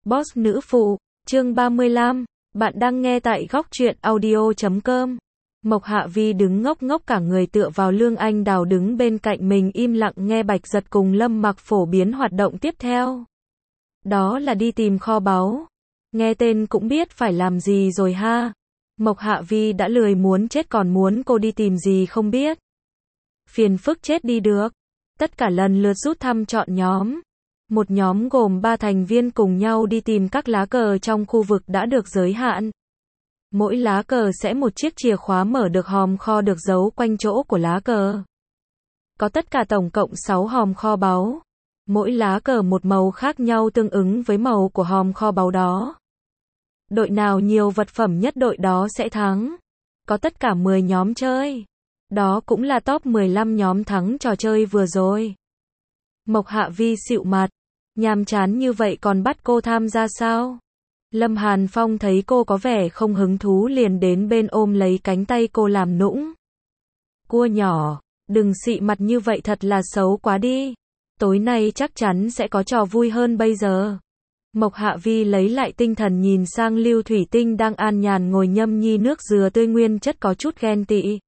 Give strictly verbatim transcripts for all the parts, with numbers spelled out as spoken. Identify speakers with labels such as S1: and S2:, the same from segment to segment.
S1: Boss nữ phụ, chương ba mươi lăm, bạn đang nghe tại góc truyện audio chấm com. Mộc Hạ Vi đứng ngốc ngốc cả người tựa vào Lương Anh Đào đứng bên cạnh mình im lặng nghe Bạch Giật cùng Lâm Mặc phổ biến hoạt động tiếp theo. Đó là đi tìm kho báu. Nghe tên cũng biết phải làm gì rồi ha. Mộc Hạ Vi đã lười muốn chết còn muốn cô đi tìm gì không biết. Phiền phức chết đi được. Tất cả lần lượt rút thăm chọn nhóm. Một nhóm gồm ba thành viên cùng nhau đi tìm các lá cờ trong khu vực đã được giới hạn. Mỗi lá cờ sẽ một chiếc chìa khóa mở được hòm kho được giấu quanh chỗ của lá cờ. Có tất cả tổng cộng sáu hòm kho báu. Mỗi lá cờ một màu khác nhau tương ứng với màu của hòm kho báu đó. Đội nào nhiều vật phẩm nhất đội đó sẽ thắng. Có tất cả mười nhóm chơi. Đó cũng là top mười lăm nhóm thắng trò chơi vừa rồi. Mộc Hạ Vi xịu mặt. Nhàm chán như vậy còn bắt cô tham gia sao? Lâm Hàn Phong thấy cô có vẻ không hứng thú liền đến bên ôm lấy cánh tay cô làm nũng. Cua nhỏ, đừng xị mặt như vậy thật là xấu quá đi. Tối nay chắc chắn sẽ có trò vui hơn bây giờ. Mộc Hạ Vi lấy lại tinh thần nhìn sang Lưu Thủy Tinh đang an nhàn ngồi nhâm nhi nước dừa tươi nguyên chất có chút ghen tị.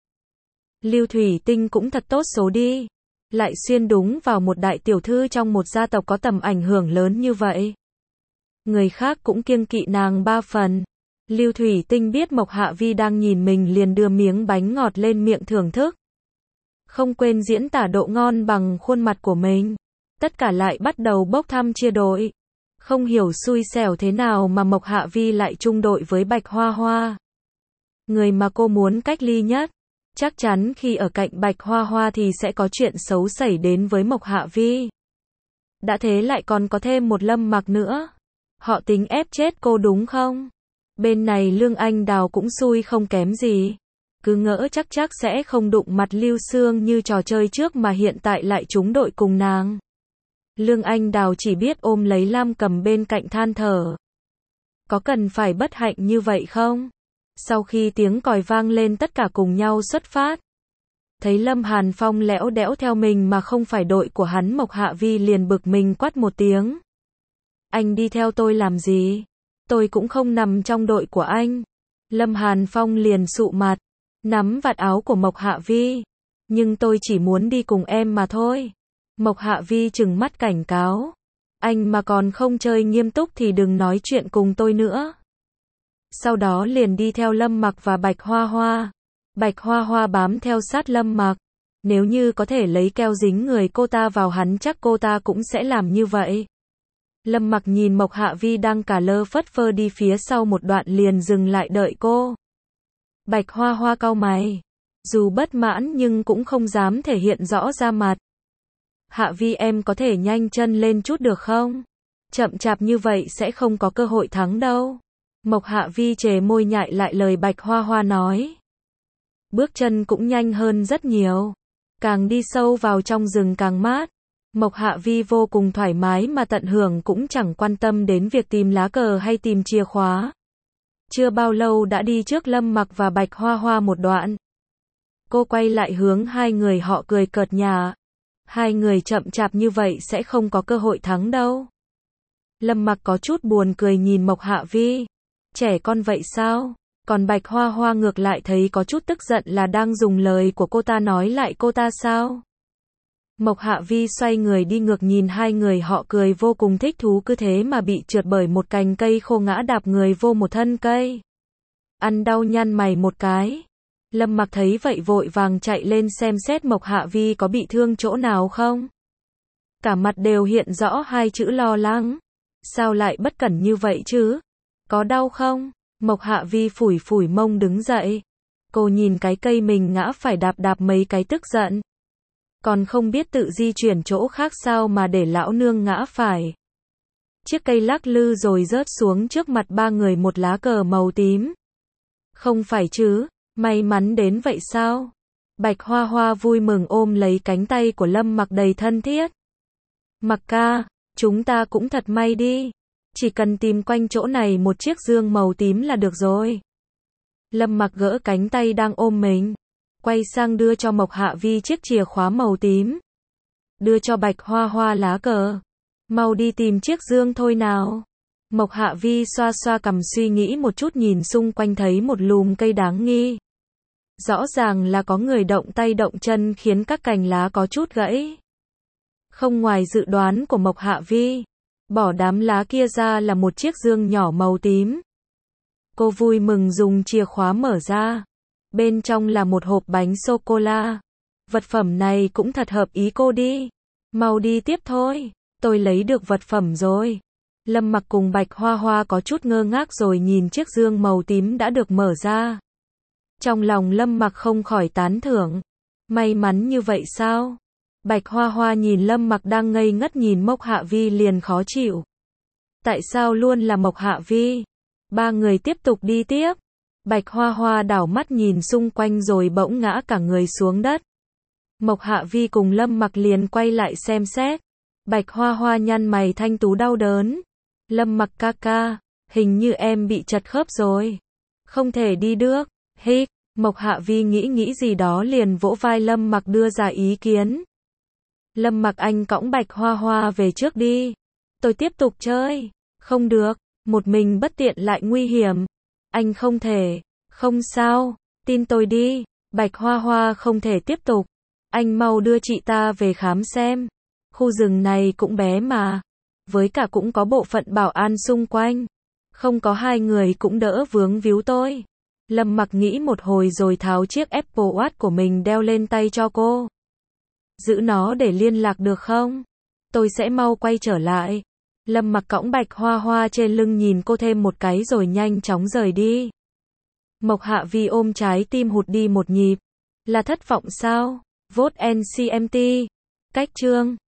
S1: Lưu Thủy Tinh cũng thật tốt số đi. Lại xuyên đúng vào một đại tiểu thư trong một gia tộc có tầm ảnh hưởng lớn như vậy. Người khác cũng kiêng kỵ nàng ba phần. Lưu Thủy Tinh biết Mộc Hạ Vi đang nhìn mình liền đưa miếng bánh ngọt lên miệng thưởng thức. Không quên diễn tả độ ngon bằng khuôn mặt của mình. Tất cả lại bắt đầu bốc thăm chia đội. Không hiểu xui xẻo thế nào mà Mộc Hạ Vi lại chung đội với Bạch Hoa Hoa. Người mà cô muốn cách ly nhất. Chắc chắn khi ở cạnh Bạch Hoa Hoa thì sẽ có chuyện xấu xảy đến với Mộc Hạ Vi. Đã thế lại còn có thêm một Lâm Mặc nữa. Họ tính ép chết cô đúng không? Bên này Lương Anh Đào cũng xui không kém gì. Cứ ngỡ chắc chắc sẽ không đụng mặt Lưu Sương như trò chơi trước mà hiện tại lại trúng đội cùng nàng. Lương Anh Đào chỉ biết ôm lấy Lam Cầm bên cạnh than thở. Có cần phải bất hạnh như vậy không? Sau khi tiếng còi vang lên tất cả cùng nhau xuất phát. Thấy Lâm Hàn Phong lẽo đẽo theo mình mà không phải đội của hắn Mộc Hạ Vi liền bực mình quát một tiếng. Anh đi theo tôi làm gì? Tôi cũng không nằm trong đội của anh. Lâm Hàn Phong liền sụ mặt, nắm vạt áo của Mộc Hạ Vi. Nhưng tôi chỉ muốn đi cùng em mà thôi. Mộc Hạ Vi trừng mắt cảnh cáo. Anh mà còn không chơi nghiêm túc thì đừng nói chuyện cùng tôi nữa. Sau đó liền đi theo Lâm Mặc và Bạch Hoa Hoa. Bạch Hoa Hoa bám theo sát Lâm Mặc. Nếu như có thể lấy keo dính người cô ta vào hắn chắc cô ta cũng sẽ làm như vậy. Lâm Mặc nhìn Mộc Hạ Vi đang cả lơ phất phơ đi phía sau một đoạn liền dừng lại đợi cô. Bạch Hoa Hoa cau mày. Dù bất mãn nhưng cũng không dám thể hiện rõ ra mặt. Hạ Vi em có thể nhanh chân lên chút được không? Chậm chạp như vậy sẽ không có cơ hội thắng đâu. Mộc Hạ Vi chề môi nhại lại lời Bạch Hoa Hoa nói. Bước chân cũng nhanh hơn rất nhiều. Càng đi sâu vào trong rừng càng mát. Mộc Hạ Vi vô cùng thoải mái mà tận hưởng cũng chẳng quan tâm đến việc tìm lá cờ hay tìm chìa khóa. Chưa bao lâu đã đi trước Lâm Mặc và Bạch Hoa Hoa một đoạn. Cô quay lại hướng hai người họ cười cợt nhả. Hai người chậm chạp như vậy sẽ không có cơ hội thắng đâu. Lâm Mặc có chút buồn cười nhìn Mộc Hạ Vi. Trẻ con vậy sao? Còn Bạch Hoa Hoa ngược lại thấy có chút tức giận là đang dùng lời của cô ta nói lại cô ta sao? Mộc Hạ Vi xoay người đi ngược nhìn hai người họ cười vô cùng thích thú cứ thế mà bị trượt bởi một cành cây khô ngã đạp người vô một thân cây. Ăn đau nhăn mày một cái. Lâm Mặc thấy vậy vội vàng chạy lên xem xét Mộc Hạ Vi có bị thương chỗ nào không. Cả mặt đều hiện rõ hai chữ lo lắng. Sao lại bất cẩn như vậy chứ? Có đau không? Mộc Hạ Vi phủi phủi mông đứng dậy. Cô nhìn cái cây mình ngã phải đạp đạp mấy cái tức giận. Còn không biết tự di chuyển chỗ khác sao mà để lão nương ngã phải. Chiếc cây lắc lư rồi rớt xuống trước mặt ba người một lá cờ màu tím. Không phải chứ, may mắn đến vậy sao? Bạch Hoa Hoa vui mừng ôm lấy cánh tay của Lâm Mặc đầy thân thiết. Mặc ca, chúng ta cũng thật may đi. Chỉ cần tìm quanh chỗ này một chiếc dương màu tím là được rồi. Lâm Mặc gỡ cánh tay đang ôm mình. Quay sang đưa cho Mộc Hạ Vi chiếc chìa khóa màu tím. Đưa cho Bạch Hoa Hoa lá cờ. Mau đi tìm chiếc dương thôi nào. Mộc Hạ Vi xoa xoa cằm suy nghĩ một chút, nhìn xung quanh thấy một lùm cây đáng nghi. Rõ ràng là có người động tay động chân khiến các cành lá có chút gãy. Không ngoài dự đoán của Mộc Hạ Vi, bỏ đám lá kia ra là một chiếc dương nhỏ màu tím. Cô vui mừng dùng chìa khóa mở ra. Bên trong là một hộp bánh sô-cô-la. Vật phẩm này cũng thật hợp ý cô đi. Mau đi tiếp thôi, tôi lấy được vật phẩm rồi. Lâm Mặc cùng Bạch Hoa Hoa có chút ngơ ngác rồi nhìn chiếc dương màu tím đã được mở ra. Trong lòng Lâm Mặc không khỏi tán thưởng. May mắn như vậy sao? Bạch Hoa Hoa nhìn Lâm Mặc đang ngây ngất nhìn Mộc Hạ Vi liền khó chịu. Tại sao luôn là Mộc Hạ Vi? Ba người tiếp tục đi tiếp. Bạch Hoa Hoa đảo mắt nhìn xung quanh rồi bỗng ngã cả người xuống đất. Mộc Hạ Vi cùng Lâm Mặc liền quay lại xem xét. Bạch Hoa Hoa nhăn mày thanh tú đau đớn. Lâm Mặc ca ca, hình như em bị trật khớp rồi. Không thể đi được. Hít, Mộc Hạ Vi nghĩ nghĩ gì đó liền vỗ vai Lâm Mặc đưa ra ý kiến. Lâm Mặc anh cõng Bạch Hoa Hoa về trước đi. Tôi tiếp tục chơi. Không được, một mình bất tiện lại nguy hiểm. Anh không thể. Không sao, tin tôi đi. Bạch Hoa Hoa không thể tiếp tục. Anh mau đưa chị ta về khám xem. Khu rừng này cũng bé mà. Với cả cũng có bộ phận bảo an xung quanh. Không có hai người cũng đỡ vướng víu tôi. Lâm Mặc nghĩ một hồi rồi tháo chiếc Apple Watch của mình đeo lên tay cho cô. Giữ nó để liên lạc được không? Tôi sẽ mau quay trở lại. Lâm Mặc cõng Bạch Hoa Hoa trên lưng nhìn cô thêm một cái rồi nhanh chóng rời đi. Mộc Hạ Vi ôm trái tim hụt đi một nhịp. Là thất vọng sao? Vote en xê em tê. Cách chương